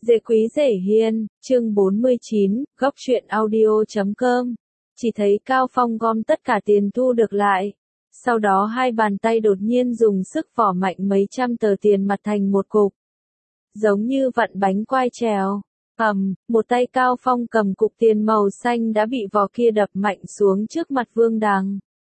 Dễ quý dễ hiền, chương 49, góc truyện audio.com. Chỉ thấy Cao Phong gom tất cả tiền thu được lại. Sau đó hai bàn tay đột nhiên dùng sức vỏ mạnh mấy trăm tờ tiền mặt thành một cục. Giống như vặn bánh quai trèo. Một tay Cao Phong cầm cục tiền màu xanh đã bị vỏ kia đập mạnh xuống trước mặt Vương Đằng.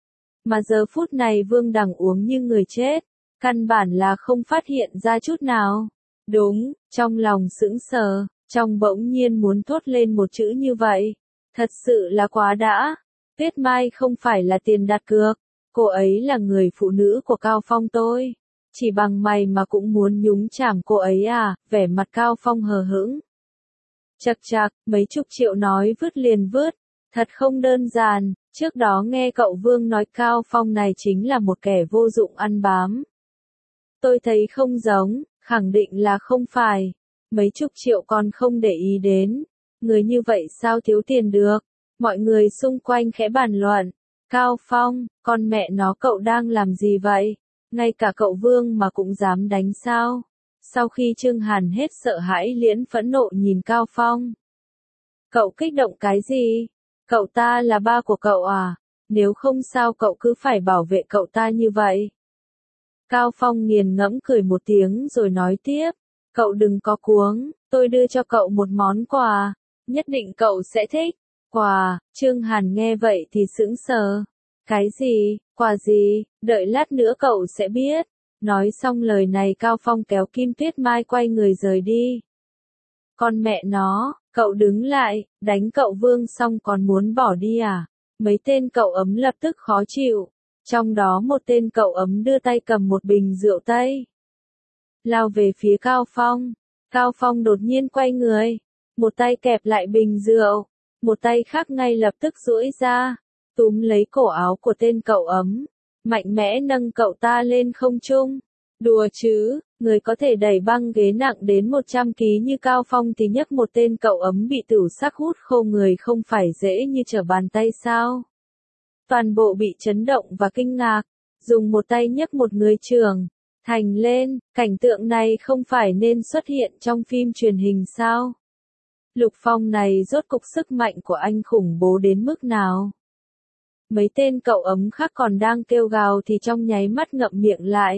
Mà giờ phút này Vương Đằng uống như người chết. Căn bản là không phát hiện ra chút nào. Đúng, trong lòng sững sờ, trong bỗng nhiên muốn thốt lên một chữ như vậy. Thật sự là quá đã. Tuyết Mai không phải là tiền đặt cược, cô ấy là người phụ nữ của Cao Phong tôi. Chỉ bằng mày mà cũng muốn nhúng chàm cô ấy à, vẻ mặt Cao Phong hờ hững. Chậc chạc, mấy chục triệu nói vứt liền vứt, thật không đơn giản, trước đó nghe cậu Vương nói Cao Phong này chính là một kẻ vô dụng ăn bám. Tôi thấy không giống. Khẳng định là không phải. Mấy chục triệu còn không để ý đến. Người như vậy sao thiếu tiền được? Mọi người xung quanh khẽ bàn luận. Cao Phong, con mẹ nó cậu đang làm gì vậy? Ngay cả cậu Vương mà cũng dám đánh sao? Sau khi Trương Hàn hết sợ hãi liễn phẫn nộ nhìn Cao Phong. Cậu kích động cái gì? Cậu ta là ba của cậu à? Nếu không sao cậu cứ phải bảo vệ cậu ta như vậy? Cao Phong nghiền ngẫm cười một tiếng rồi nói tiếp, cậu đừng có cuống, tôi đưa cho cậu một món quà, nhất định cậu sẽ thích. Quà, Trương Hàn nghe vậy thì sững sờ. Cái gì, quà gì, đợi lát nữa cậu sẽ biết. Nói xong lời này Cao Phong kéo Kim Tuyết Mai quay người rời đi. Con mẹ nó, cậu đứng lại, đánh cậu Vương xong còn muốn bỏ đi à? Mấy tên cậu ấm lập tức khó chịu. Trong đó một tên cậu ấm đưa tay cầm một bình rượu Tây. Lao về phía Cao Phong. Cao Phong đột nhiên quay người. Một tay kẹp lại bình rượu. Một tay khác ngay lập tức duỗi ra. Túm lấy cổ áo của tên cậu ấm. Mạnh mẽ nâng cậu ta lên không trung. Đùa chứ, người có thể đẩy băng ghế nặng đến 100 kg như Cao Phong thì nhấc một tên cậu ấm bị tửu sắc hút khô người không phải dễ như trở bàn tay sao? Toàn bộ bị chấn động và kinh ngạc, dùng một tay nhấc một người trưởng thành lên, cảnh tượng này không phải nên xuất hiện trong phim truyền hình sao? Lục Phong này rốt cục sức mạnh của anh khủng bố đến mức nào? Mấy tên cậu ấm khác còn đang kêu gào thì trong nháy mắt ngậm miệng lại.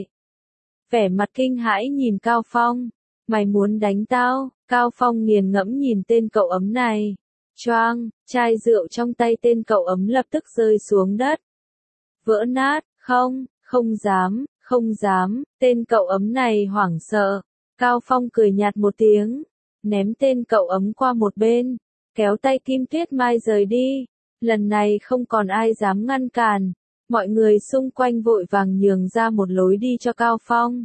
Vẻ mặt kinh hãi nhìn Cao Phong, mày muốn đánh tao? Cao Phong nghiền ngẫm nhìn tên cậu ấm này. Choang, chai rượu trong tay tên cậu ấm lập tức rơi xuống đất. Vỡ nát, không dám, tên cậu ấm này hoảng sợ. Cao Phong cười nhạt một tiếng, ném tên cậu ấm qua một bên, kéo tay Kim Tuyết Mai rời đi. Lần này không còn ai dám ngăn cản, mọi người xung quanh vội vàng nhường ra một lối đi cho Cao Phong.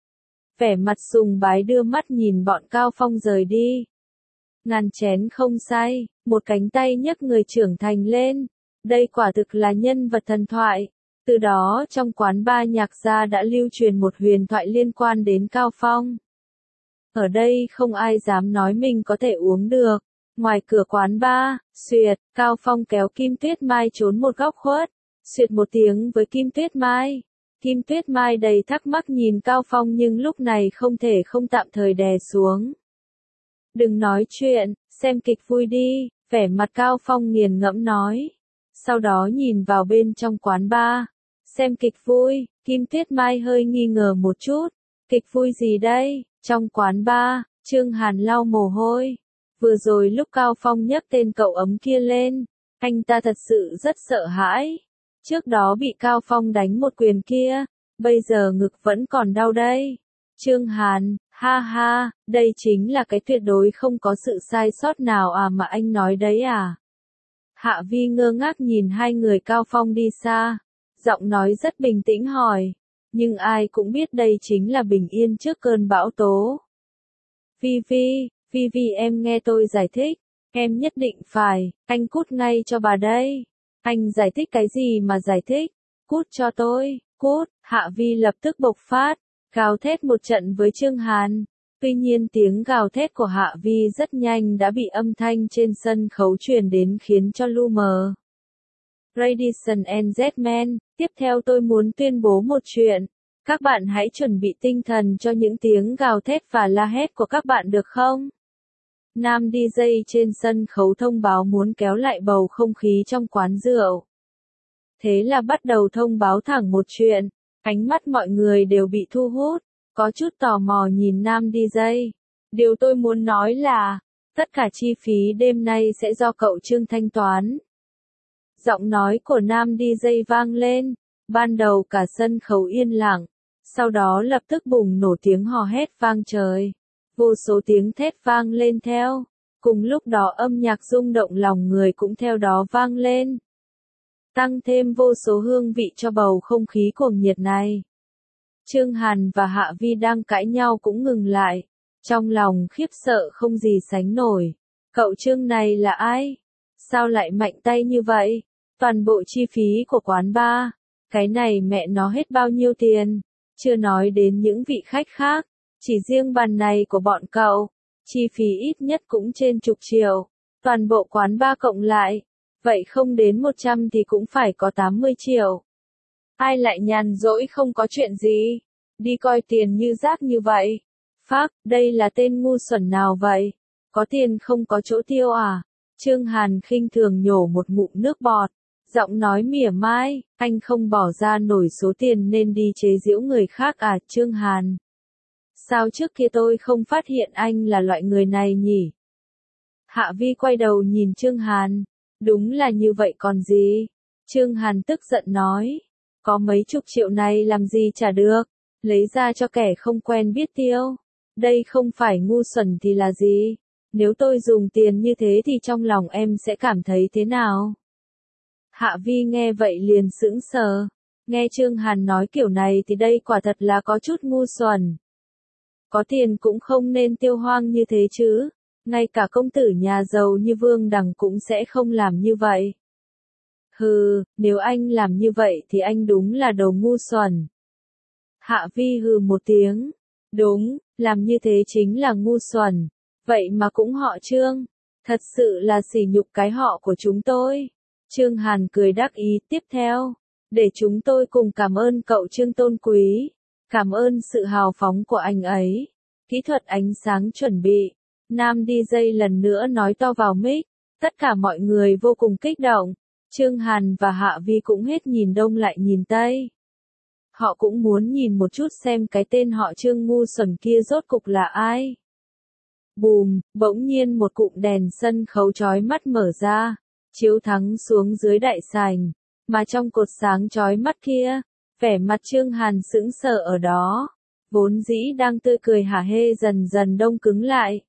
Vẻ mặt sùng bái đưa mắt nhìn bọn Cao Phong rời đi. Ngàn chén không say, một cánh tay nhấc người trưởng thành lên. Đây quả thực là nhân vật thần thoại. Từ đó trong quán bar nhạc gia đã lưu truyền một huyền thoại liên quan đến Cao Phong. Ở đây không ai dám nói mình có thể uống được. Ngoài cửa quán bar, xuyệt, Cao Phong kéo Kim Tuyết Mai trốn một góc khuất. Xuyệt một tiếng với Kim Tuyết Mai. Kim Tuyết Mai đầy thắc mắc nhìn Cao Phong nhưng lúc này không thể không tạm thời đè xuống. Đừng nói chuyện, xem kịch vui đi, vẻ mặt Cao Phong nghiền ngẫm nói. Sau đó nhìn vào bên trong quán bar. Xem kịch vui, Kim Tuyết Mai hơi nghi ngờ một chút. Kịch vui gì đây? Trong quán bar, Trương Hàn lau mồ hôi. Vừa rồi lúc Cao Phong nhấc tên cậu ấm kia lên, anh ta thật sự rất sợ hãi. Trước đó bị Cao Phong đánh một quyền kia, bây giờ ngực vẫn còn đau đây. Trương Hàn, ha ha, đây chính là cái tuyệt đối không có sự sai sót nào à mà anh nói đấy à? Hạ Vi ngơ ngác nhìn hai người Cao Phong đi xa, giọng nói rất bình tĩnh hỏi, nhưng ai cũng biết đây chính là bình yên trước cơn bão tố. Vi em nghe tôi giải thích, em nhất định phải, anh cút ngay cho bà đây. Anh giải thích cái gì mà giải thích? Cút cho tôi, cút. Hạ Vi lập tức bộc phát, gào thét một trận với Trương Hàn. Tuy nhiên tiếng gào thét của Hạ Vi rất nhanh đã bị âm thanh trên sân khấu truyền đến khiến cho lu mờ. Ladies and gentlemen, tiếp theo tôi muốn tuyên bố một chuyện. Các bạn hãy chuẩn bị tinh thần cho những tiếng gào thét và la hét của các bạn được không? Nam DJ trên sân khấu thông báo muốn kéo lại bầu không khí trong quán rượu. Thế là bắt đầu thông báo thẳng một chuyện, ánh mắt mọi người đều bị thu hút, có chút tò mò nhìn Nam DJ. Điều tôi muốn nói là, tất cả chi phí đêm nay sẽ do cậu Trương thanh toán. Giọng nói của Nam DJ vang lên, ban đầu cả sân khấu yên lặng, sau đó lập tức bùng nổ tiếng hò hét vang trời. Vô số tiếng thét vang lên theo, cùng lúc đó âm nhạc rung động lòng người cũng theo đó vang lên. Tăng thêm vô số hương vị cho bầu không khí cuồng nhiệt này. Chương Hàn và Hạ Vi đang cãi nhau cũng ngừng lại, trong lòng khiếp sợ không gì sánh nổi. Cậu Trương này là ai? Sao lại mạnh tay như vậy? Toàn bộ chi phí của quán bar, cái này mẹ nó hết bao nhiêu tiền? Chưa nói đến những vị khách khác, chỉ riêng bàn này của bọn cậu, chi phí ít nhất cũng trên chục triệu. Toàn bộ quán bar cộng lại, vậy không đến 100 thì cũng phải có 80 triệu. Ai lại nhàn rỗi không có chuyện gì, đi coi tiền như rác như vậy? Phác, đây là tên ngu xuẩn nào vậy? Có tiền không có chỗ tiêu à? Trương Hàn khinh thường nhổ một ngụm nước bọt, giọng nói mỉa mai, anh không bỏ ra nổi số tiền nên đi chế giễu người khác à Trương Hàn? Sao trước kia tôi không phát hiện anh là loại người này nhỉ? Hạ Vi quay đầu nhìn Trương Hàn, đúng là như vậy còn gì? Trương Hàn tức giận nói, có mấy chục triệu này làm gì trả được, lấy ra cho kẻ không quen biết tiêu. Đây không phải ngu xuẩn thì là gì? Nếu tôi dùng tiền như thế thì trong lòng em sẽ cảm thấy thế nào? Hạ Vi nghe vậy liền sững sờ, nghe Trương Hàn nói kiểu này thì đây quả thật là có chút ngu xuẩn. Có tiền cũng không nên tiêu hoang như thế chứ, ngay cả công tử nhà giàu như Vương Đằng cũng sẽ không làm như vậy. Hừ, nếu anh làm như vậy thì anh đúng là đồ ngu xuẩn. Hạ Vi hừ một tiếng, đúng, làm như thế chính là ngu xuẩn, vậy mà cũng họ Trương, thật sự là sỉ nhục cái họ của chúng tôi. Trương Hàn cười đắc ý tiếp theo, để chúng tôi cùng cảm ơn cậu Trương tôn quý, cảm ơn sự hào phóng của anh ấy. Kỹ thuật ánh sáng chuẩn bị, Nam DJ lần nữa nói to vào mic, tất cả mọi người vô cùng kích động, Trương Hàn và Hạ Vi cũng hết nhìn đông lại nhìn tây. Họ cũng muốn nhìn một chút xem cái tên họ Trương ngu xuẩn kia rốt cục là ai. Bùm, bỗng nhiên một cụm đèn sân khấu chói mắt mở ra, chiếu thẳng xuống dưới đại sảnh, mà trong cột sáng chói mắt kia, vẻ mặt Trương Hàn sững sờ ở đó, vốn dĩ đang tươi cười hả hê dần dần đông cứng lại.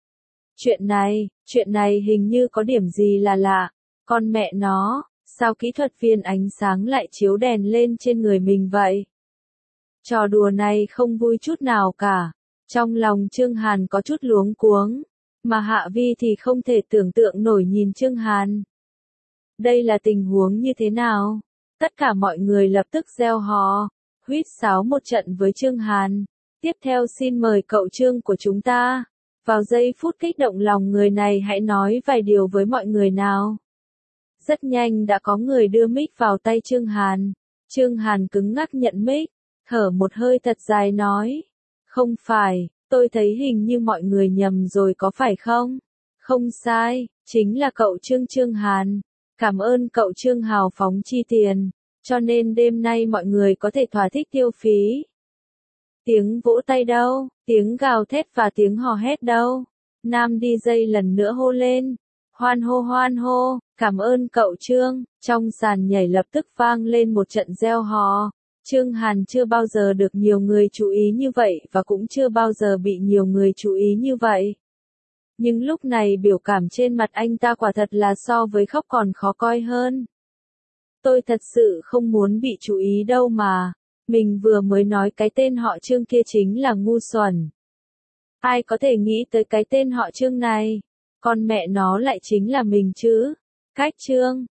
Chuyện này hình như có điểm gì là lạ, con mẹ nó, sao kỹ thuật viên ánh sáng lại chiếu đèn lên trên người mình vậy? Trò đùa này không vui chút nào cả. Trong lòng Trương Hàn có chút luống cuống, mà Hạ Vi thì không thể tưởng tượng nổi nhìn Trương Hàn. Đây là tình huống như thế nào? Tất cả mọi người lập tức reo hò, huýt sáo một trận với Trương Hàn. Tiếp theo xin mời cậu Trương của chúng ta. Vào giây phút kích động lòng người này hãy nói vài điều với mọi người nào. Rất nhanh đã có người đưa mic vào tay Trương Hàn. Trương Hàn cứng ngắc nhận mic, thở một hơi thật dài nói. Không phải, tôi thấy hình như mọi người nhầm rồi có phải không? Không sai, chính là cậu Trương Hàn. Cảm ơn cậu Trương hào phóng chi tiền, cho nên đêm nay mọi người có thể thỏa thích tiêu phí. Tiếng vỗ tay đâu, tiếng gào thét và tiếng hò hét đâu? Nam DJ lần nữa hô lên. Hoan hô, cảm ơn cậu Trương. Trong sàn nhảy lập tức vang lên một trận reo hò. Trương Hàn chưa bao giờ được nhiều người chú ý như vậy và cũng chưa bao giờ bị nhiều người chú ý như vậy. Nhưng lúc này biểu cảm trên mặt anh ta quả thật là so với khóc còn khó coi hơn. Tôi thật sự không muốn bị chú ý đâu mà. Mình vừa mới nói cái tên họ Trương kia chính là ngu xuẩn. Ai có thể nghĩ tới cái tên họ Trương này? Con mẹ nó lại chính là mình chứ. Cách Trương,